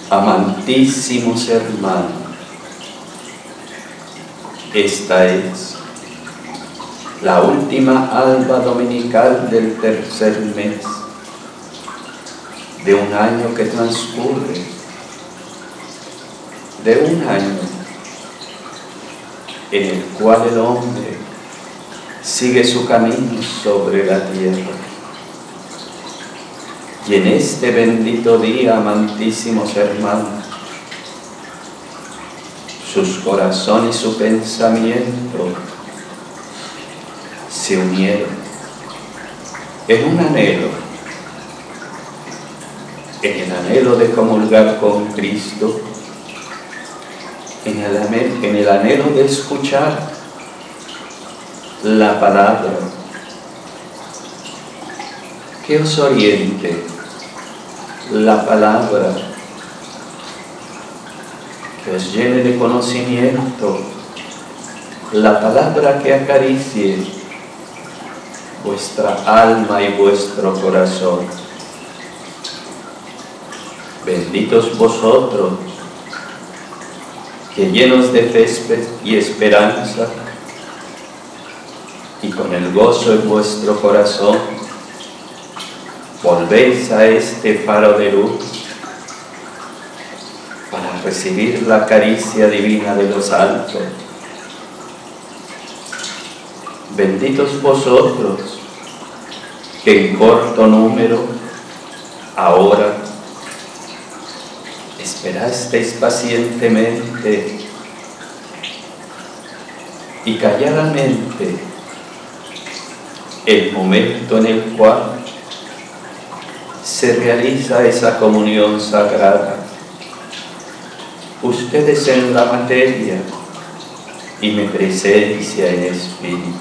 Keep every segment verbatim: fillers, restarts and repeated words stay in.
Amantísimos hermanos, esta es la última alba dominical del tercer mes de un año que transcurre, de un año en el cual el hombre sigue su camino sobre la tierra. Y en este bendito día, amantísimos hermanos, sus corazones y su pensamiento se unieron en un anhelo, en el anhelo de comulgar con Cristo, en el, en el anhelo de escuchar la palabra que os oriente, la palabra que os llene de conocimiento, la palabra que acaricie vuestra alma y vuestro corazón. Benditos vosotros, que llenos de fe y esperanza, y con el gozo en vuestro corazón, volvéis a este faro de luz para recibir la caricia divina de los altos. Benditos vosotros, que en corto número ahora esperasteis pacientemente y calladamente el momento en el cual se realiza esa comunión sagrada. Ustedes en la materia y mi presencia en espíritu.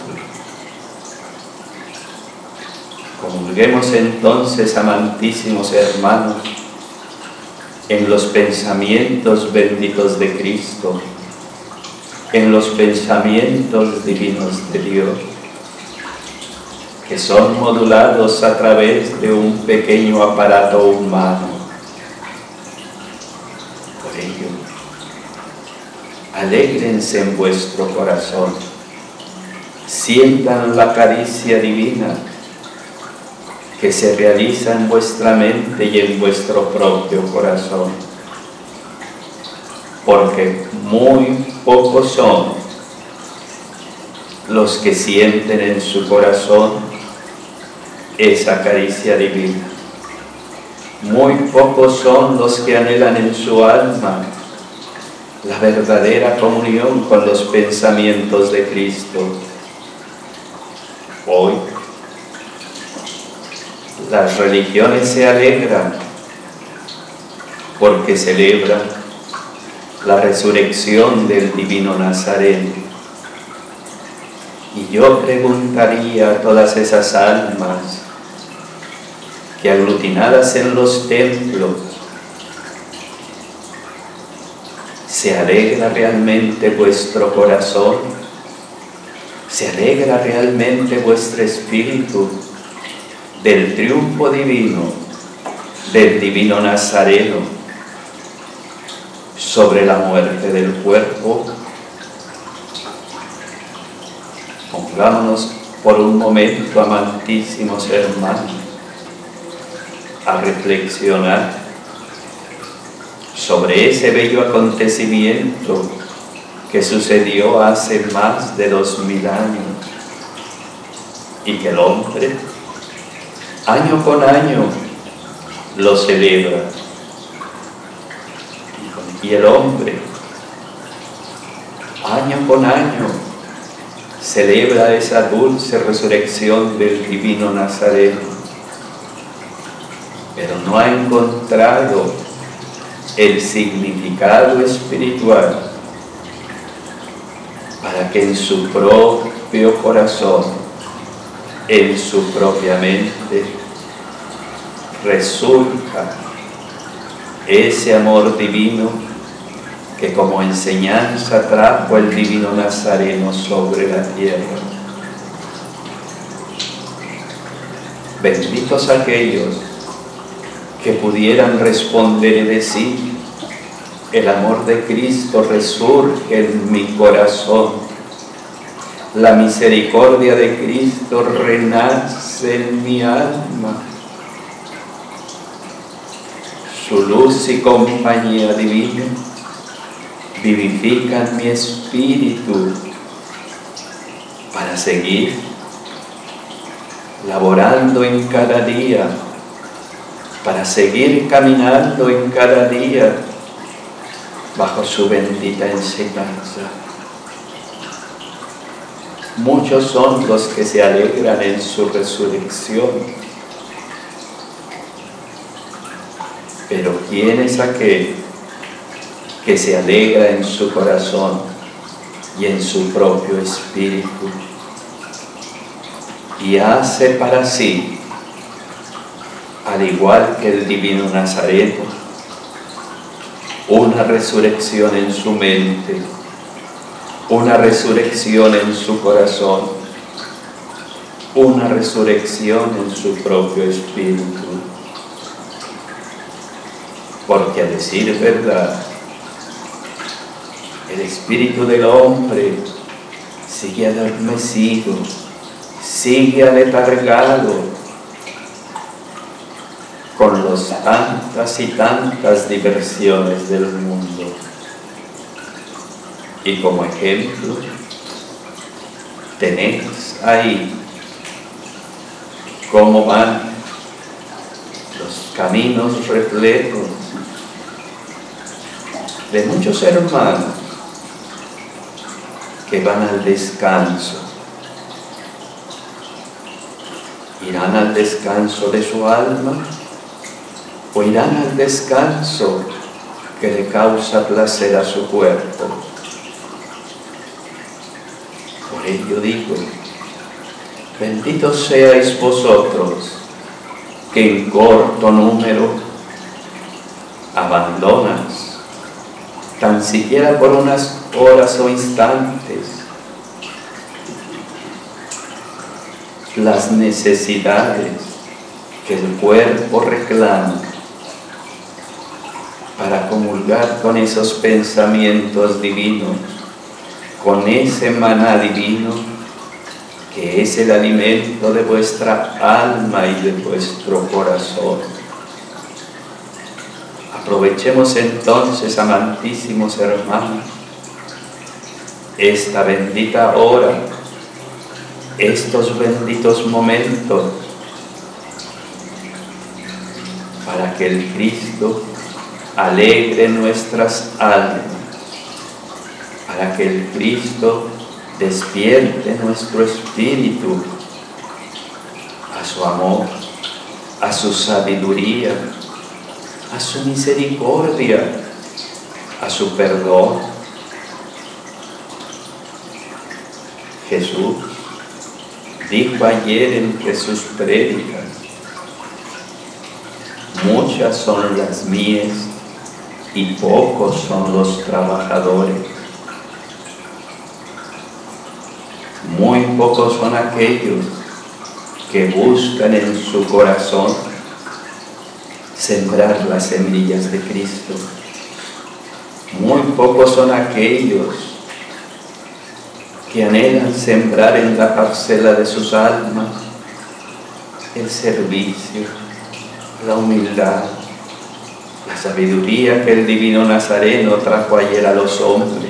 Comulguemos entonces, amantísimos hermanos, en los pensamientos benditos de Cristo, en los pensamientos divinos de Dios, que son modulados a través de un pequeño aparato humano. Por ello, alégrense en vuestro corazón, sientan la caricia divina que se realiza en vuestra mente y en vuestro propio corazón, porque muy pocos son los que sienten en su corazón esa caricia divina. Muy pocos son los que anhelan en su alma la verdadera comunión con los pensamientos de Cristo. Hoy, las religiones se alegran porque celebran la resurrección del divino Nazareno. Y yo preguntaría a todas esas almas que aglutinadas en los templos, ¿se alegra realmente vuestro corazón? ¿Se alegra realmente vuestro espíritu del triunfo divino, del divino Nazareno sobre la muerte del cuerpo? Pongámonos por un momento, amantísimos hermanos, a reflexionar sobre ese bello acontecimiento que sucedió hace más de dos mil años y que el hombre, año con año, lo celebra. Y el hombre, año con año, celebra esa dulce resurrección del divino Nazareno, pero no ha encontrado el significado espiritual para que en su propio corazón, en su propia mente, resurja ese amor divino que como enseñanza trajo el divino Nazareno sobre la tierra. Benditos aquellos que pudieran responder y decir: el amor de Cristo resurge en mi corazón. La misericordia de Cristo renace en mi alma. Su luz y compañía divina vivifican mi espíritu para seguir laborando en cada día, para seguir caminando en cada día bajo su bendita enseñanza. Muchos son los que se alegran en su resurrección, pero ¿quién es aquel que se alegra en su corazón y en su propio espíritu y hace para sí, al igual que el divino Nazareno, una resurrección en su mente, una resurrección en su corazón, una resurrección en su propio espíritu? Porque a decir verdad, el espíritu del hombre sigue adormecido, sigue aletargado con las tantas y tantas diversiones del mundo. Y como ejemplo, tenéis ahí cómo van los caminos repletos de muchos hermanos que van al descanso. ¿Irán al descanso de su alma o irán al descanso que le causa placer a su cuerpo? Por ello digo, benditos seáis vosotros que en corto número abandonas, tan siquiera por unas horas o instantes, las necesidades que el cuerpo reclama para comulgar con esos pensamientos divinos, con ese maná divino que es el alimento de vuestra alma y de vuestro corazón. Aprovechemos entonces, amantísimos hermanos, esta bendita hora, estos benditos momentos, para que el Cristo alegre nuestras almas, para que el Cristo despierte nuestro espíritu a su amor, a su sabiduría, a su misericordia, a su perdón. Jesús dijo ayer en sus prédicas: muchas son las mies y pocos son los trabajadores. Muy pocos son aquellos que buscan en su corazón sembrar las semillas de Cristo. Muy pocos son aquellos que anhelan sembrar en la parcela de sus almas el servicio, la humildad, la sabiduría que el divino Nazareno trajo ayer a los hombres.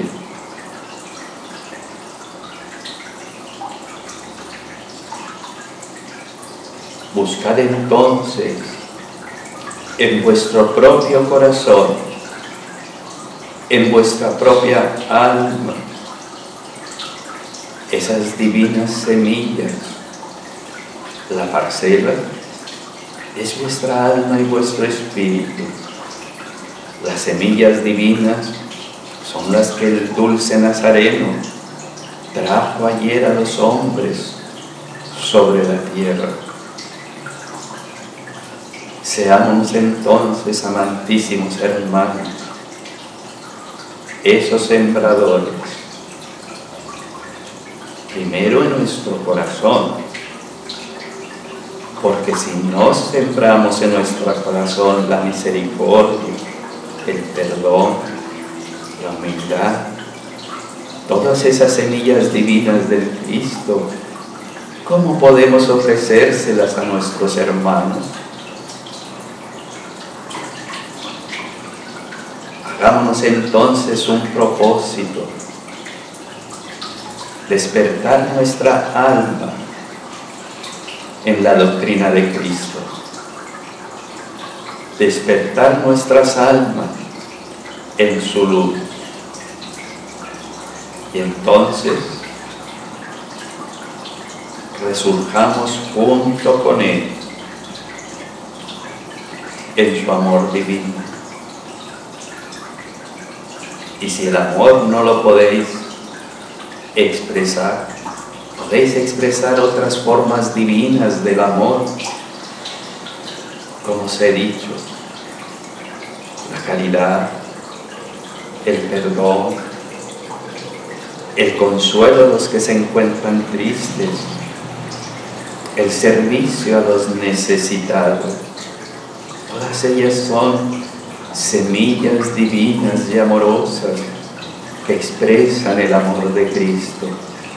Buscad entonces en vuestro propio corazón, en vuestra propia alma, esas divinas semillas. La parcela es vuestra alma y vuestro espíritu. Las semillas divinas son las que el dulce Nazareno trajo ayer a los hombres sobre la tierra. Seamos entonces, amantísimos hermanos, esos sembradores, primero en nuestro corazón, porque si no sembramos en nuestro corazón la misericordia, el perdón, la humildad, todas esas semillas divinas del Cristo, ¿cómo podemos ofrecérselas a nuestros hermanos? Hagámonos entonces un propósito, despertar nuestra alma en la doctrina de Cristo, despertar nuestras almas en su luz, y entonces resurjamos junto con Él en su amor divino. Y si el amor no lo podéis expresar, podéis expresar otras formas divinas del amor, como os he dicho, la caridad, el perdón, el consuelo a los que se encuentran tristes, el servicio a los necesitados. Todas ellas son semillas divinas y amorosas que expresan el amor de Cristo.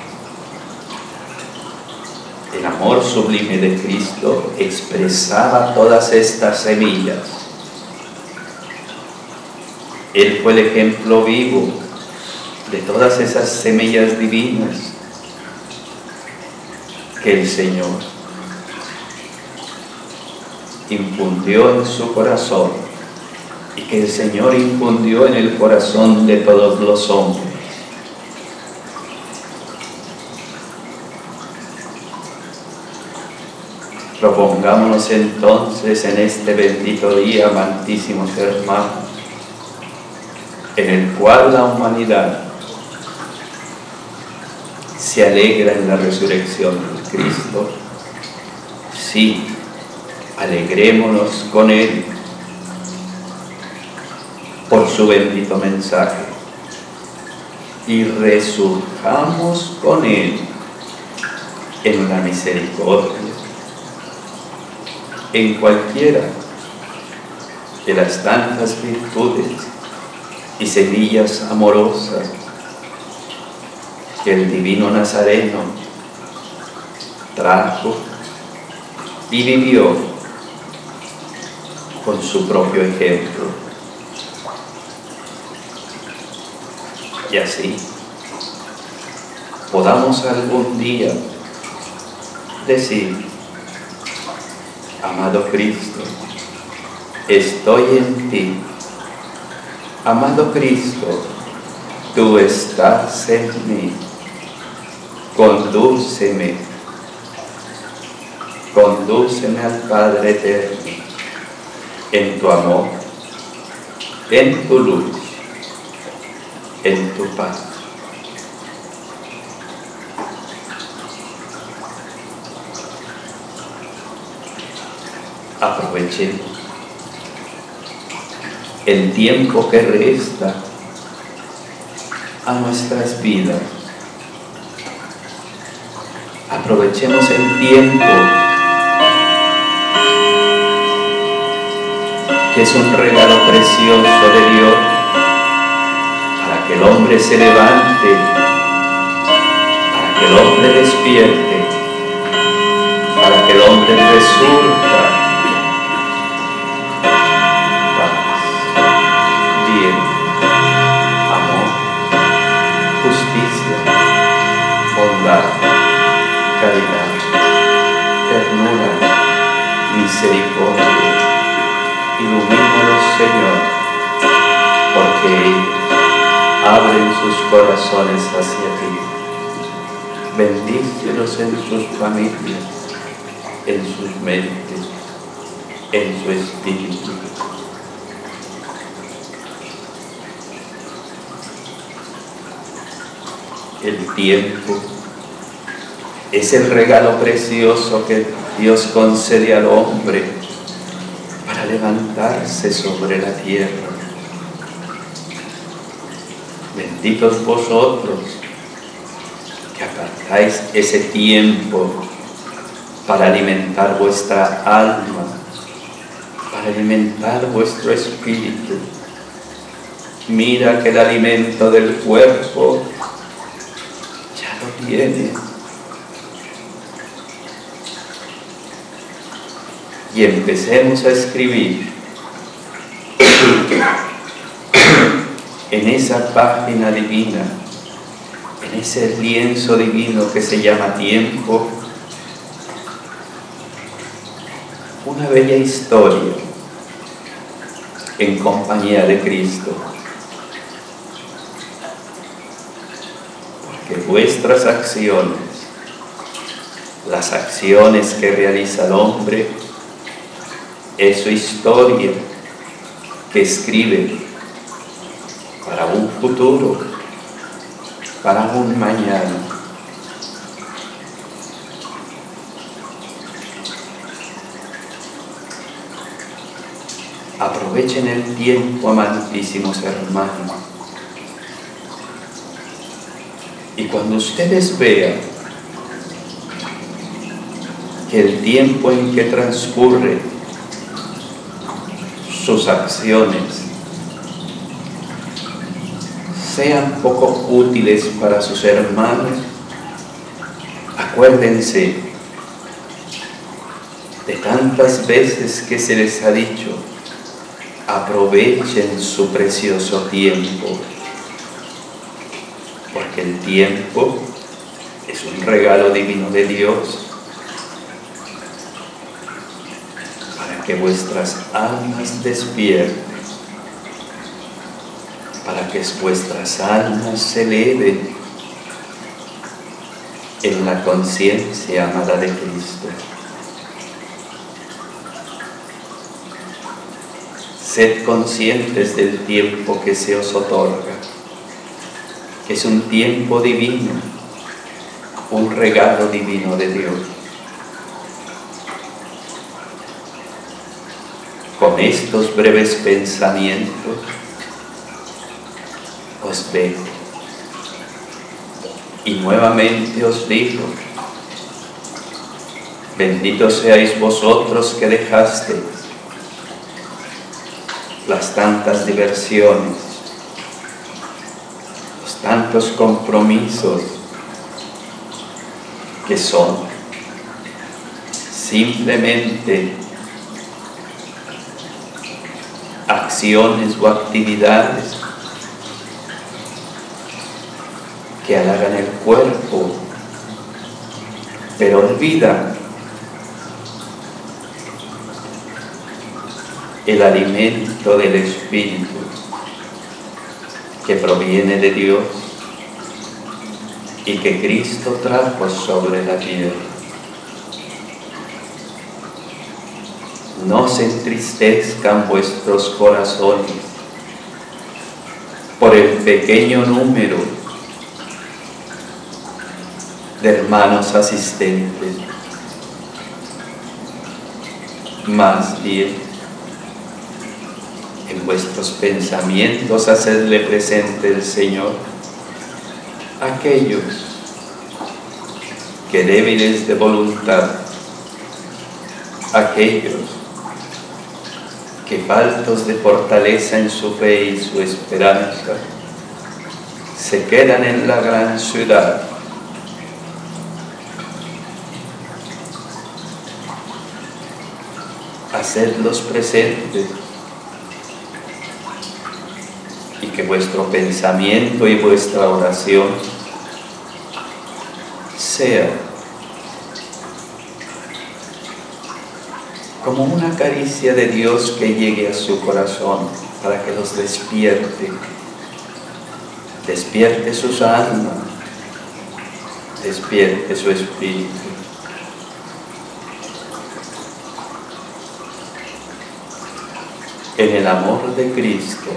El amor sublime de Cristo expresaba todas estas semillas. Él fue el ejemplo vivo de todas esas semillas divinas que el Señor infundió en su corazón y que el Señor infundió en el corazón de todos los hombres. Propongámonos entonces en este bendito día, amantísimos hermanos, en el cual la humanidad se alegra en la resurrección de Cristo. Sí, alegrémonos con Él por su bendito mensaje y resurjamos con Él en la misericordia, en cualquiera de las tantas virtudes y semillas amorosas que el divino Nazareno trajo y vivió con su propio ejemplo. Y así podamos algún día decir: amado Cristo, estoy en ti. Amado Cristo, tú estás en mí. Condúceme, condúceme al Padre eterno, en tu amor, en tu luz, en tu paz. Aprovechemos el tiempo que resta a nuestras vidas. Aprovechemos el tiempo que es un regalo precioso de Dios para que el hombre se levante, para que el hombre despierte, para que el hombre resurja. Paz, bien, amor, justicia, bondad, caridad, ternura, misericordia. Ilumínalos, Señor, porque ellos abren sus corazones hacia ti. Bendícelos en sus familias, en sus mentes, en su espíritu. El tiempo es el regalo precioso que Dios concede al hombre para levantarse sobre la tierra. Benditos vosotros que apartáis ese tiempo para alimentar vuestra alma, para alimentar vuestro espíritu. Mira que el alimento del cuerpo ya lo tiene. Y empecemos a escribir en esa página divina, en ese lienzo divino que se llama tiempo, una bella historia en compañía de Cristo. Porque vuestras acciones, las acciones que realiza el hombre, es su historia que escribe para un futuro, para un mañana. Aprovechen el tiempo, amantísimos hermanos. Y cuando ustedes vean que el tiempo en que transcurre sus acciones sean poco útiles para sus hermanos, acuérdense de tantas veces que se les ha dicho: aprovechen su precioso tiempo, porque el tiempo es un regalo divino de Dios para que vuestras almas despierten, para que vuestras almas se eleven en la conciencia amada de Cristo. Sed conscientes del tiempo que se os otorga, que es un tiempo divino, un regalo divino de Dios. Con estos breves pensamientos os dejo. Y nuevamente os digo: benditos seáis vosotros que dejasteis las tantas diversiones, los tantos compromisos que son simplemente acciones o actividades que halagan el cuerpo, pero olvidan el alimento del Espíritu que proviene de Dios y que Cristo trajo sobre la tierra. No se entristezcan vuestros corazones por el pequeño número de hermanos asistentes. Más bien, en vuestros pensamientos hacedle presente el Señor aquellos que débiles de voluntad, aquellos que faltos de fortaleza en su fe y su esperanza se quedan en la gran ciudad. Hacedlos presentes y que vuestro pensamiento y vuestra oración sea como una caricia de Dios que llegue a su corazón para que los despierte, despierte sus almas, despierte su espíritu. En el amor de Cristo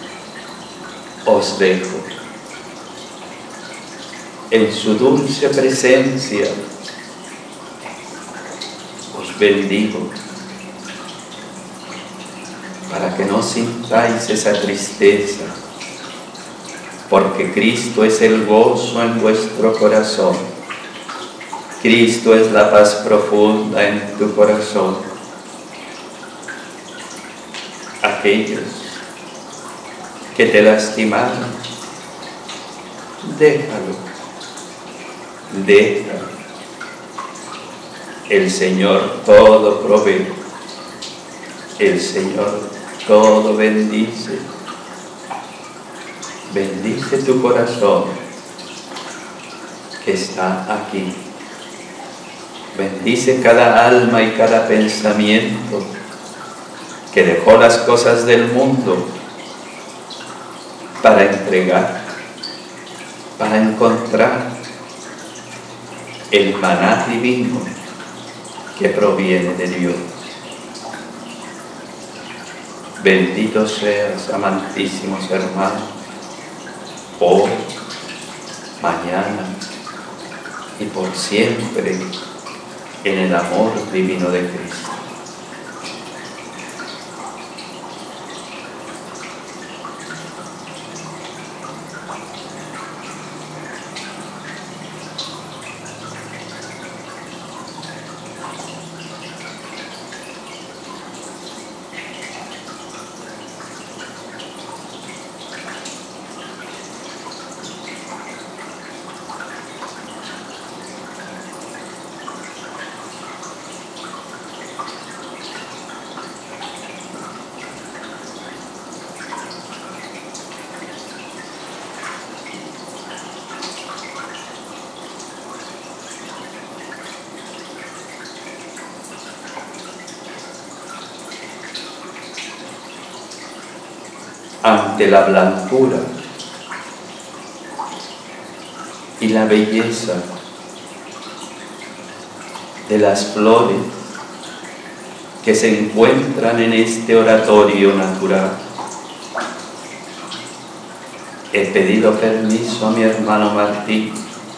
os dejo. En su dulce presencia os bendigo, para que no sintáis esa tristeza, porque Cristo es el gozo en vuestro corazón. Cristo es la paz profunda en tu corazón. Aquellos que te lastimaron, déjalo, déjalo. El Señor todo provee, el Señor todo bendice. Bendice tu corazón que está aquí. Bendice cada alma y cada pensamiento que dejó las cosas del mundo para entregar, para encontrar el maná divino que proviene de Dios. Bendito seas, amantísimos hermanos, hoy, mañana y por siempre en el amor divino de Cristo. Ante la blancura y la belleza de las flores que se encuentran en este oratorio natural, he pedido permiso a mi hermano Martín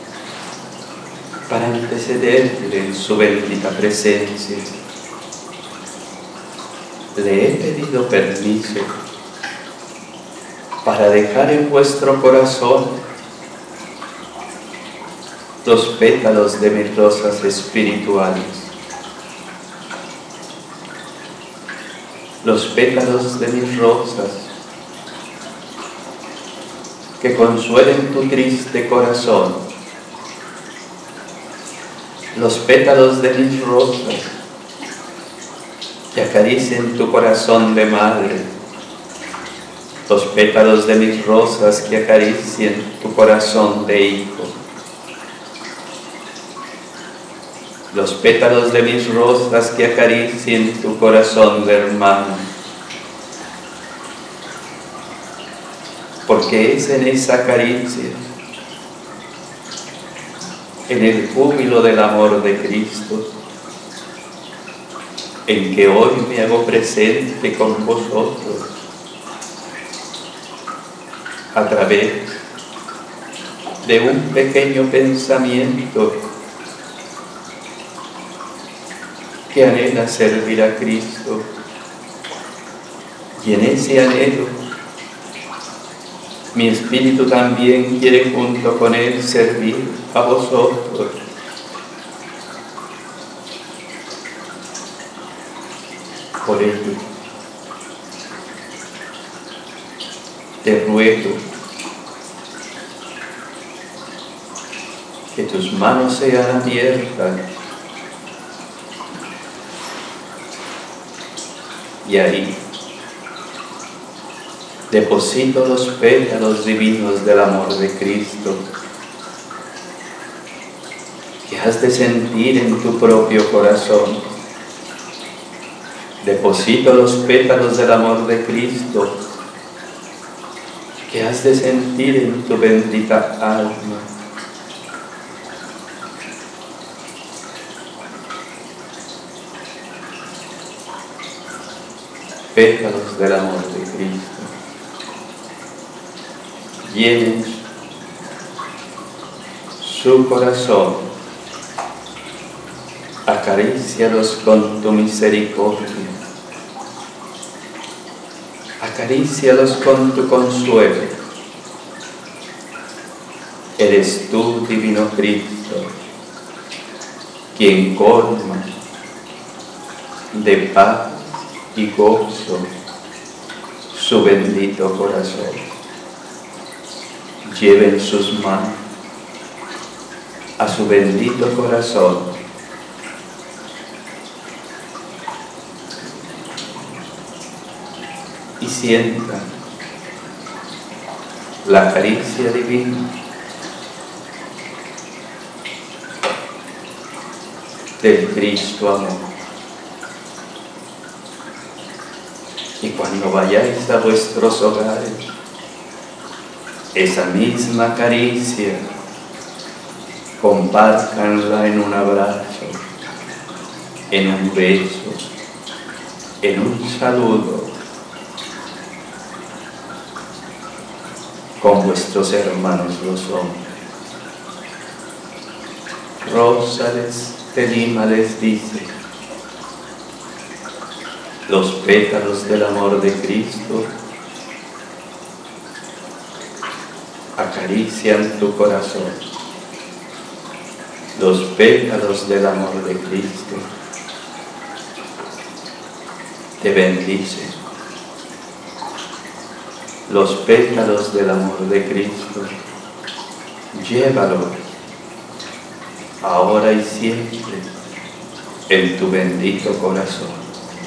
para antecederle en su bendita presencia. Le he pedido permiso para dejar en vuestro corazón los pétalos de mis rosas espirituales, los pétalos de mis rosas que consuelen tu triste corazón, los pétalos de mis rosas que acaricien tu corazón de madre, los pétalos de mis rosas que acaricien tu corazón de hijo, los pétalos de mis rosas que acaricien tu corazón de hermano, porque es en esa caricia, en el júbilo del amor de Cristo, en que hoy me hago presente con vosotros, a través de un pequeño pensamiento que anhela servir a Cristo, y en ese anhelo mi espíritu también quiere junto con él servir a vosotros. Por ello, te ruego que tus manos sean abiertas y ahí deposito los pétalos divinos del amor de Cristo que has de sentir en tu propio corazón. Deposito los pétalos del amor de Cristo que has de sentir en tu bendita alma. Pétalos del amor de Cristo. Llenen su corazón, acarícialos con tu misericordia, acarícialos con tu consuelo. Eres tú, divino Cristo, quien colma de paz y gozo su bendito corazón. Lleven sus manos a su bendito corazón y sientan la caricia divina del Cristo amor. Y cuando vayáis a vuestros hogares, esa misma caricia, compártanla en un abrazo, en un beso, en un saludo, con vuestros hermanos los hombres. Rosales de Lima les dice: los pétalos del amor de Cristo acarician tu corazón. Los pétalos del amor de Cristo te bendicen. Los pétalos del amor de Cristo, llévalos ahora y siempre en tu bendito corazón.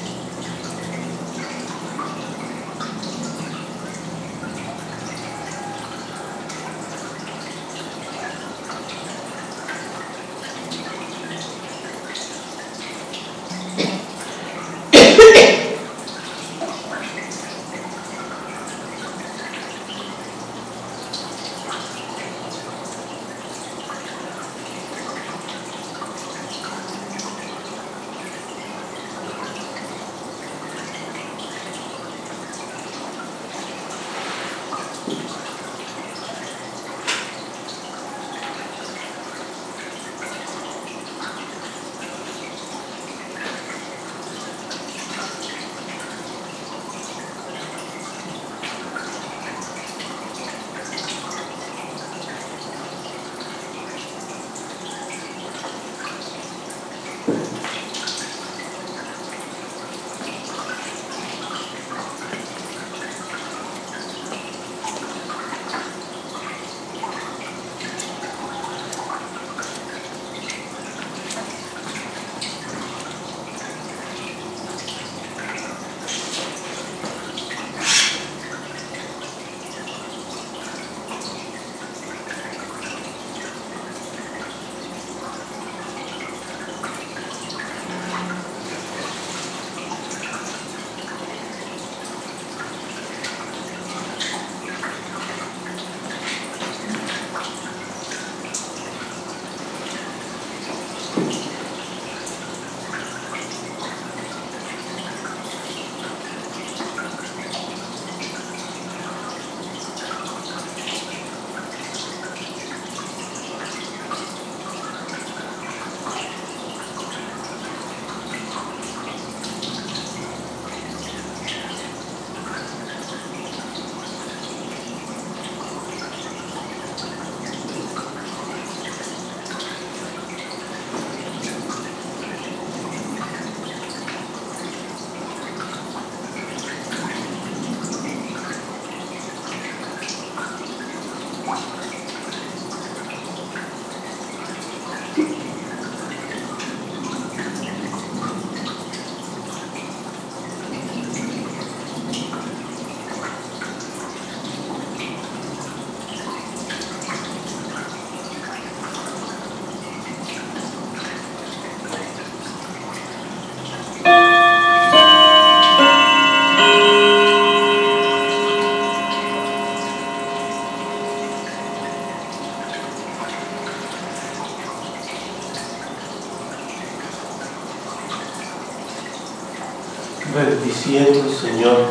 Bendiciendo, Señor,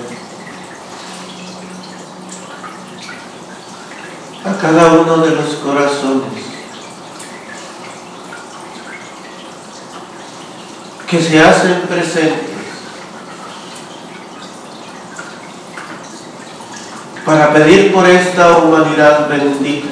a cada uno de los corazones que se hacen presentes para pedir por esta humanidad bendita,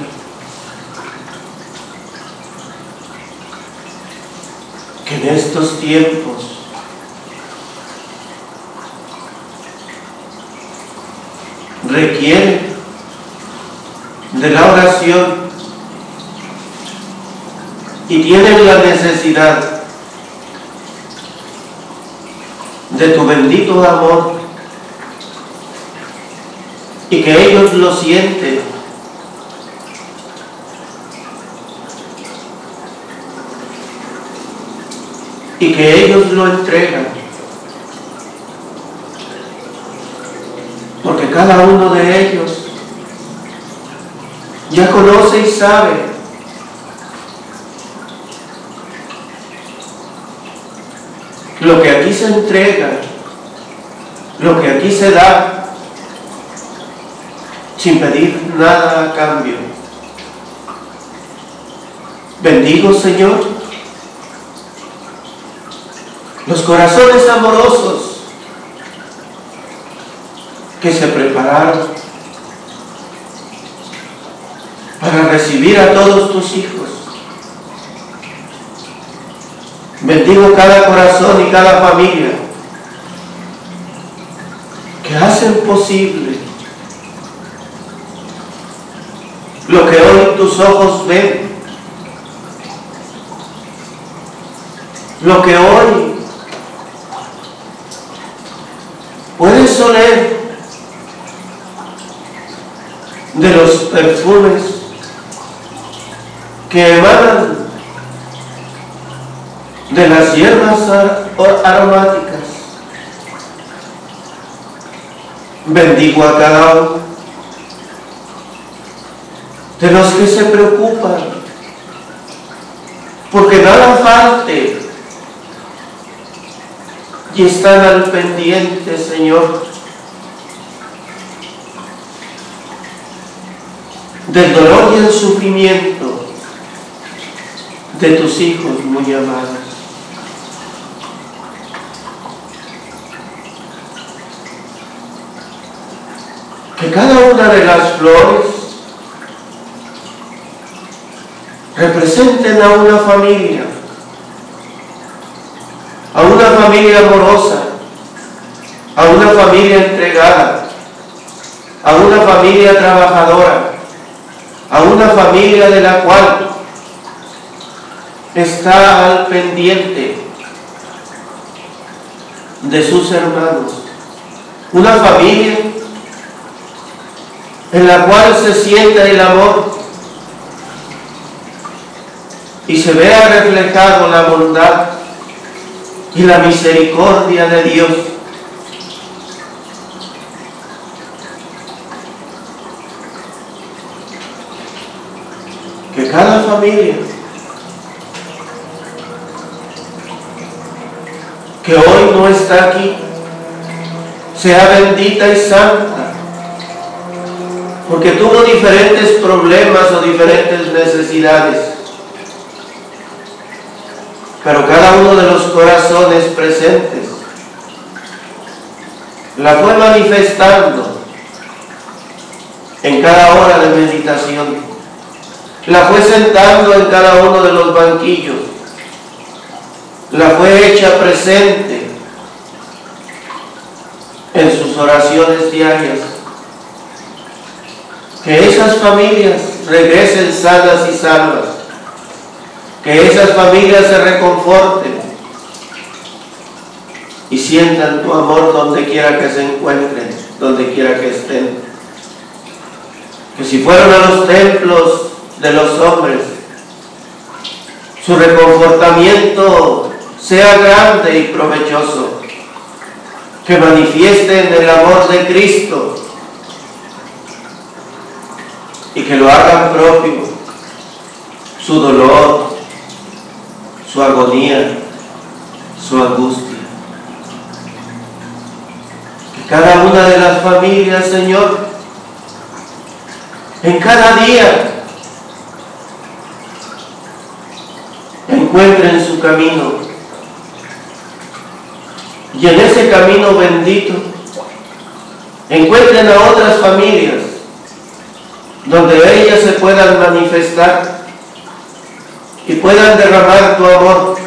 que en estos tiempos requiere de la oración y tienen la necesidad de tu bendito amor, y que ellos lo sienten, y que ellos lo entregan, porque cada uno de ellos ya conoce y sabe lo que aquí se entrega, lo que aquí se da, sin pedir nada a cambio. Bendigo, Señor, los corazones amorosos que se prepararon para recibir a todos tus hijos. Bendigo cada corazón y cada familia que hacen posible lo que hoy tus ojos ven, lo que hoy puedes oler de los perfumes que emanan de las hierbas aromáticas. Bendigo a cada uno de los que se preocupan porque nada falte y están al pendiente, Señor, del dolor y el sufrimiento de tus hijos muy amados. Que cada una de las flores representen a una familia, a una familia amorosa, a una familia entregada, a una familia trabajadora, a una familia de la cual está al pendiente de sus hermanos, una familia en la cual se sienta el amor y se vea reflejado la bondad y la misericordia de Dios. Que cada familia que hoy no está aquí sea bendita y santa, porque tuvo diferentes problemas o diferentes necesidades, pero cada uno de los corazones presentes la fue manifestando en cada hora de meditación, la fue sentando en cada uno de los banquillos, la fue hecha presente en sus oraciones diarias. Que esas familias regresen sanas y salvas, que esas familias se reconforten y sientan tu amor donde quiera que se encuentren, donde quiera que estén. Que si fueron a los templos de los hombres, su reconfortamiento sea grande y provechoso, que manifiesten el amor de Cristo y que lo hagan propio, su dolor, su agonía, su angustia. Que cada una de las familias, Señor, en cada día encuentren su camino, y en ese camino bendito encuentren a otras familias donde ellas se puedan manifestar y puedan derramar tu amor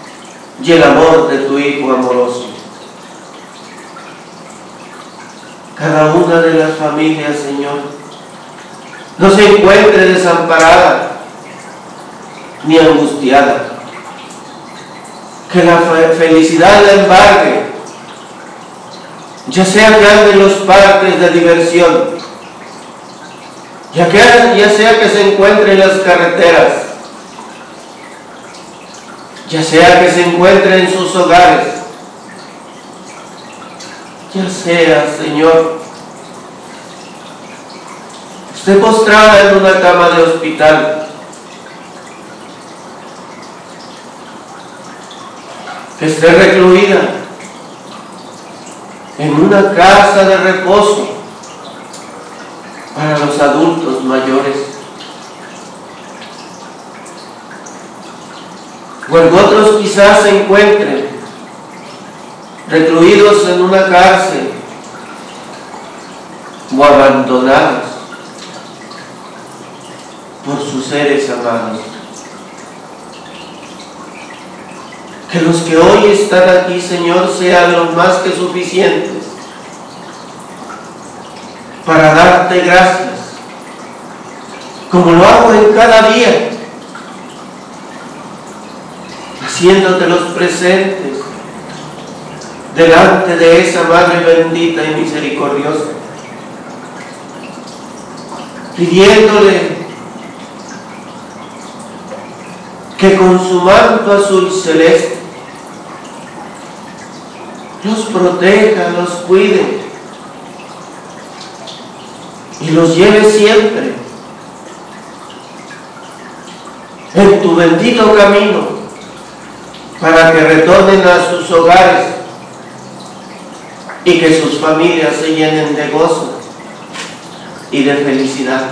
y el amor de tu Hijo amoroso. cada una de las familias, Señor, no se encuentre desamparada ni angustiada. Que la felicidad la embargue, ya sea que ande en los parques de diversión, ya, que, ya sea que se encuentre en las carreteras, ya sea que se encuentre en sus hogares, ya sea, Señor, esté postrada en una cama de hospital, que esté recluida en una casa de reposo para los adultos mayores, o en otros quizás se encuentren recluidos en una cárcel o abandonados por sus seres amados. Que los que hoy están aquí, Señor, sean los más que suficientes para darte gracias, como lo hago en cada día, haciéndotelos presentes delante de esa Madre bendita y misericordiosa, pidiéndole que con su manto azul celeste los proteja, los cuide y los lleve siempre en tu bendito camino, para que retornen a sus hogares y que sus familias se llenen de gozo y de felicidad.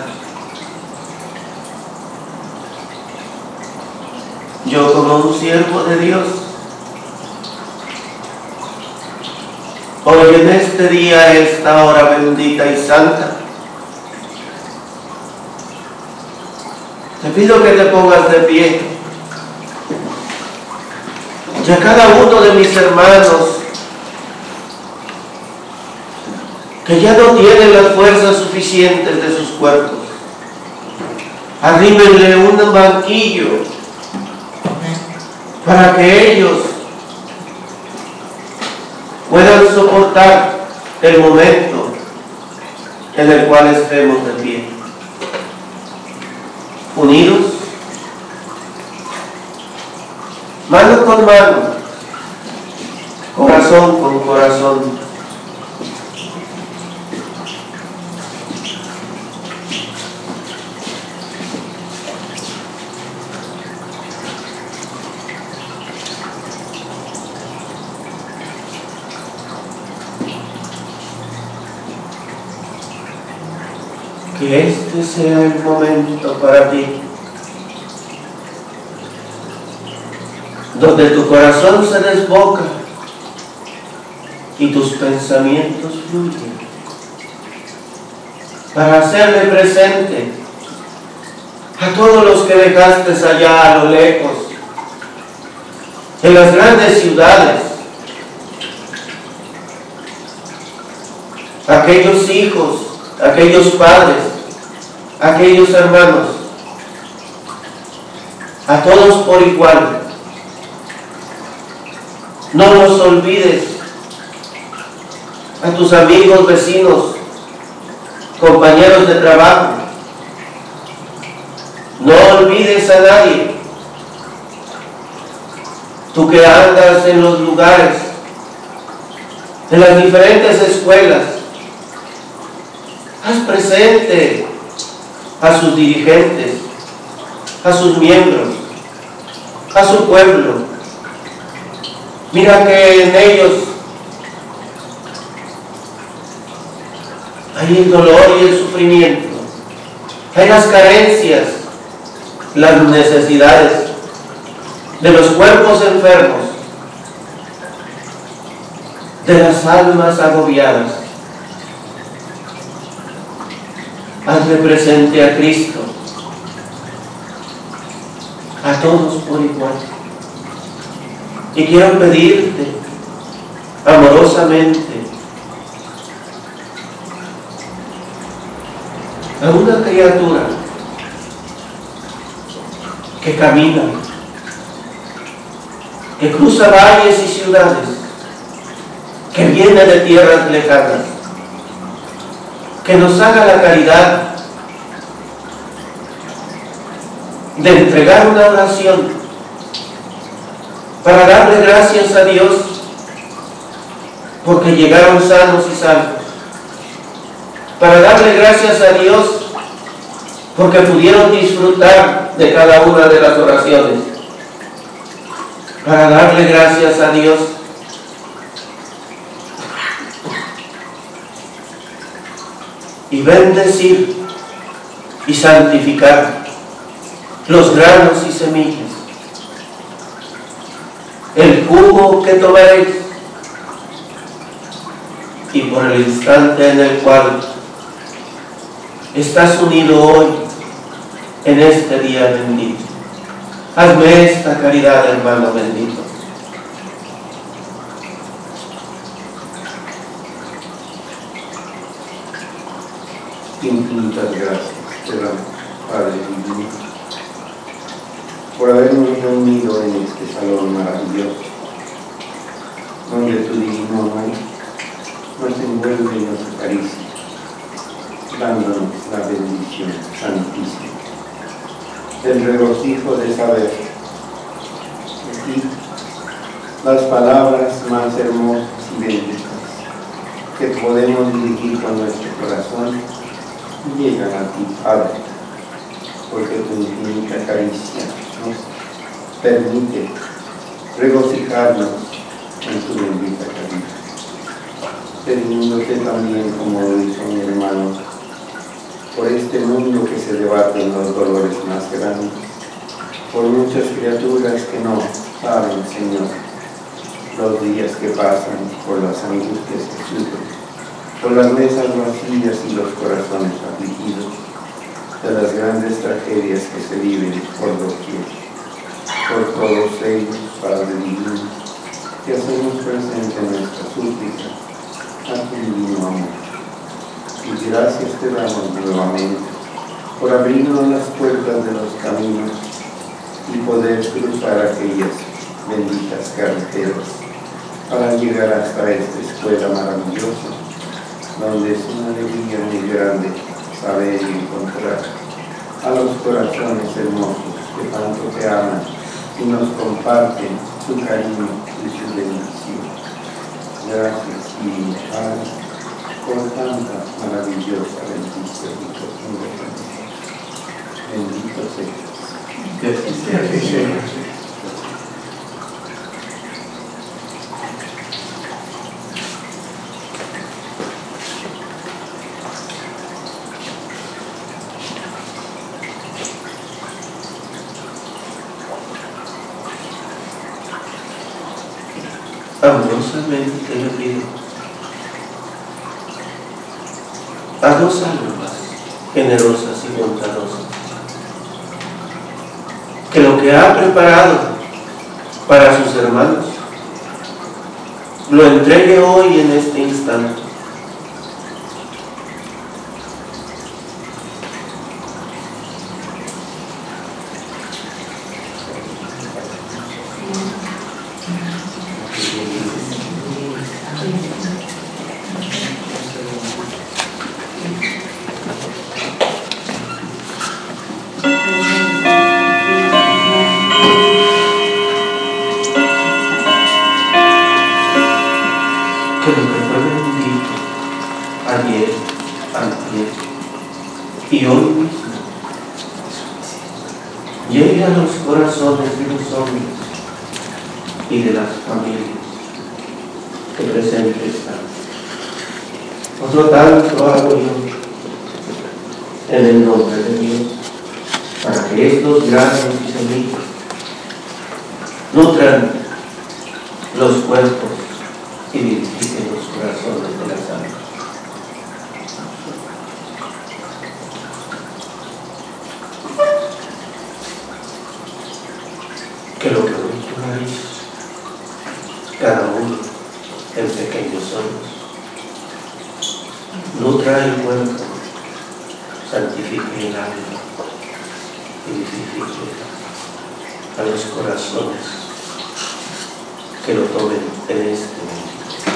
Yo, como un siervo de Dios, hoy en este día, esta hora bendita y santa, te pido que te pongas de pie. Ya cada uno de mis hermanos que ya no tienen las fuerzas suficientes de sus cuerpos, arrímenle un banquillo para que ellos puedan soportar el momento en el cual estemos de pie, unidos, mano con mano, corazón con corazón. Que este sea el momento para ti, donde tu corazón se desboca y tus pensamientos fluyen, para hacerle presente a todos los que dejaste allá a lo lejos, en las grandes ciudades, aquellos hijos, aquellos padres, aquellos hermanos, a todos por igual. No los olvides, a tus amigos, vecinos, compañeros de trabajo. No olvides a nadie. Tú que andas en los lugares, en las diferentes escuelas, haz presente a sus dirigentes, a sus miembros, a su pueblo. Mira que en ellos hay el dolor y el sufrimiento, hay las carencias, las necesidades de los cuerpos enfermos, de las almas agobiadas. Hazle presente a Cristo, a todos por igual. Y quiero pedirte amorosamente a una criatura que camina, que cruza valles y ciudades, que viene de tierras lejanas, que nos haga la caridad de entregar una oración para darle gracias a Dios porque llegaron sanos y salvos, para darle gracias a Dios porque pudieron disfrutar de cada una de las oraciones, para darle gracias a Dios y bendecir y santificar los granos y semillas, el jugo que tomaréis, y por el instante en el cual estás unido hoy en este día bendito. Hazme esta caridad, hermano bendito. Infinitas gracias te damos, Padre divino, por habernos reunido en este salón maravilloso, donde tu divino amor nos envuelve y nos acaricia, dándonos la bendición santísima, el regocijo de saber de ti las palabras más hermosas y benditas que podemos dirigir con nuestro corazón llegan a ti, Padre, porque tu infinita caricia nos permite regocijarnos en tu bendita caridad, teniéndote también, como lo hizo mi hermano, por este mundo que se debate en los dolores más grandes, por muchas criaturas que no saben, Señor, los días que pasan, por las angustias que sufren, por las mesas vacías y los corazones afligidos, de las grandes tragedias que se viven por doquier. Por todos ellos, Padre divino, que hacemos presente nuestra súplica a tu divino amor. Y gracias te damos nuevamente por abrirnos las puertas de los caminos y poder cruzar aquellas benditas carreteras para llegar hasta esta escuela maravillosa, donde es una alegría muy grande saber y encontrar a los corazones hermosos que tanto te aman y nos comparten su cariño y su bendición. Gracias, Divino Padre, por tanta maravillosa bendición y profunda. Bendito seas. Que así sea, que sea. Amorosamente te lo pido a dos almas generosas y bondadosas, que lo que ha preparado para sus hermanos lo entregue hoy en este instante. Que lo que fue bendito ayer, antes y hoy mismo llegue a los corazones de los hombres y de las familias que presentes están. Otro tanto hago yo en el nombre de Dios, para que estos granos y semillas nutran los cuerpos y vivifiquen los corazones de las almas. Que lo que culturáis cada uno en pequeños solos nutra el cuerpo, santifique el alma, vivifique a los corazones que lo tomen en este momento.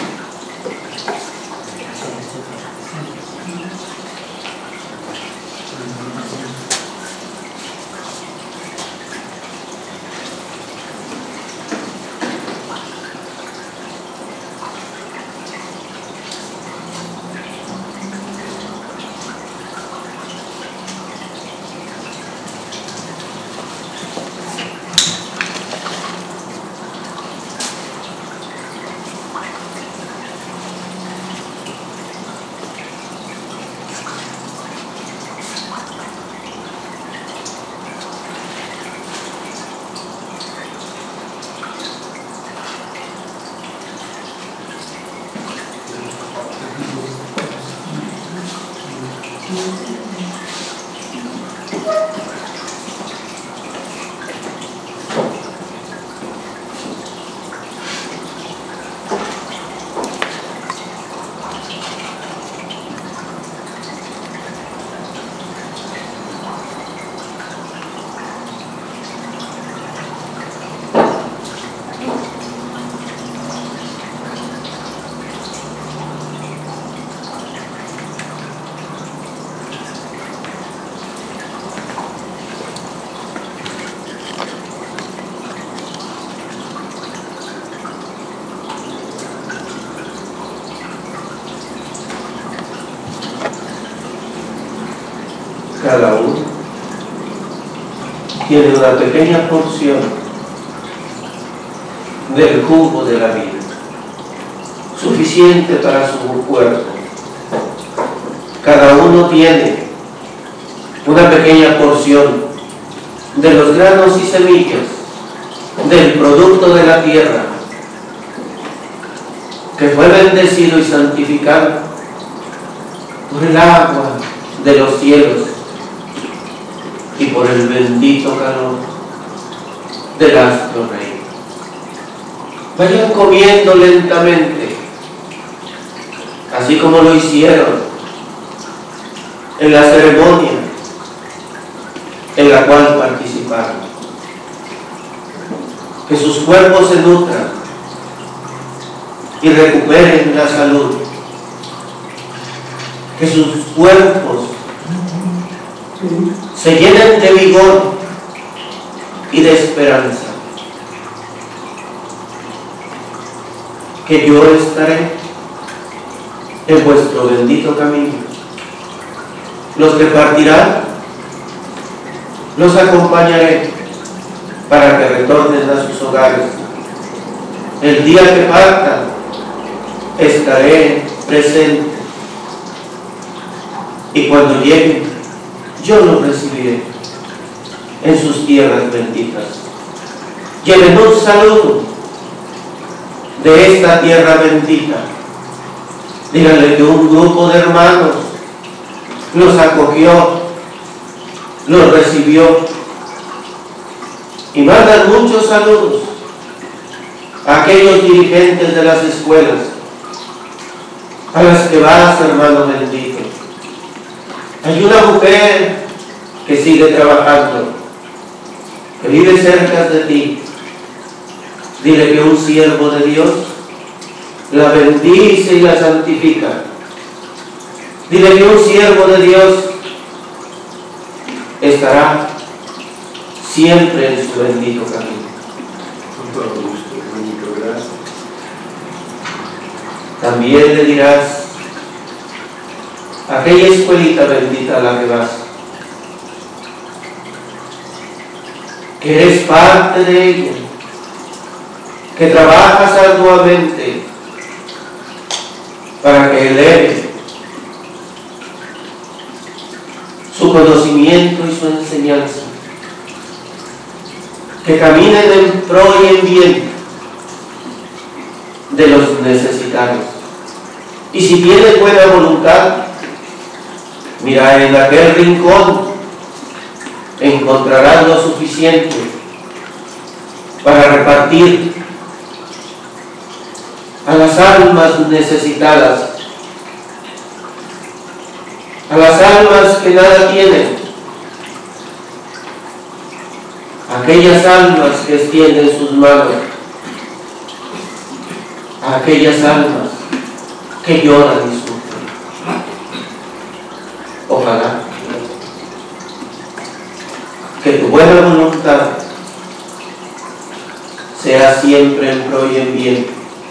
Cada uno tiene una pequeña porción del jugo de la vida, suficiente para su cuerpo. Cada uno tiene una pequeña porción de los granos y semillas del producto de la tierra que fue bendecido y santificado por el agua de los cielos y por el bendito calor del astro rey. Vayan comiendo lentamente, así como lo hicieron en la ceremonia en la cual participaron. Que sus cuerpos se nutran y recuperen la salud. Que sus cuerpos se llenen de vigor y de esperanza. Que yo estaré en vuestro bendito camino. Los que partirán, los acompañaré para que retornen a sus hogares. El día que partan, estaré presente. Y cuando lleguen, yo los recibiré en sus tierras benditas. Lleven un saludo de esta tierra bendita. Díganle que un grupo de hermanos los acogió, los recibió, y mandan muchos saludos a aquellos dirigentes de las escuelas a las que vas, hermano bendito. Hay una mujer que sigue trabajando, que vive cerca de ti. Dile que un siervo de Dios la bendice y la santifica. Dile que un siervo de Dios estará siempre en su bendito camino. Con todo gusto, hermanito, gracias. También le dirás a aquella escuelita bendita a la que vas, que eres parte de ella, que trabajas arduamente para que eleve su conocimiento y su enseñanza, que caminen en pro y en bien de los necesitados. Y si tienes buena voluntad, mira, en aquel rincón encontrarás lo suficiente para repartir a las almas necesitadas a las almas que nada tienen, a aquellas almas que extienden sus manos, a aquellas almas que lloran y sufren. Ojalá que tu buena voluntad sea siempre en pro y en bien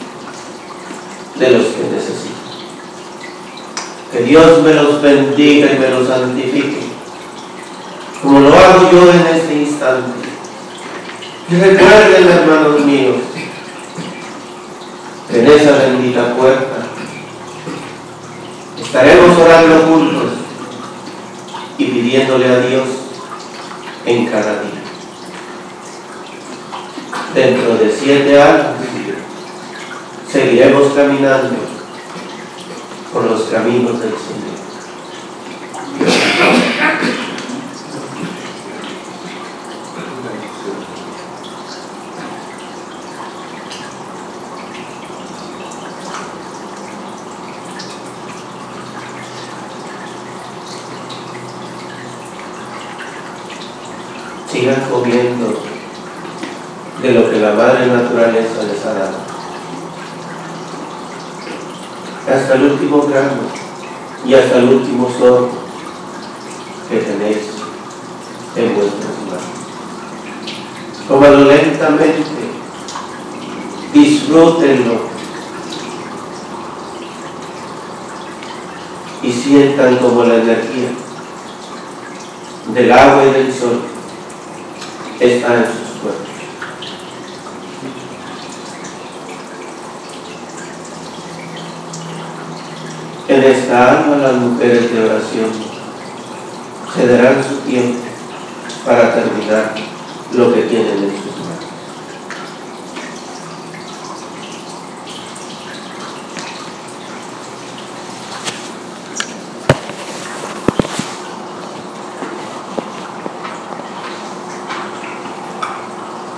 de los que necesitan. Que Dios me los bendiga y me los santifique, como lo hago yo en este instante. Y recuerden, hermanos míos, que en esa bendita puerta estaremos orando juntos y pidiéndole a Dios en cada día. Dentro de siete años seguiremos caminando por los caminos del Señor. Sigan comiendo de lo que la madre naturaleza les ha dado, hasta el último grano y hasta el último sorbo que tenéis en vuestras manos. Tómalo lentamente, disfrútenlo y sientan como la energía del agua y del sol está en sus cuerpos. En esta alma las mujeres de oración se darán su tiempo para terminar lo que tienen en su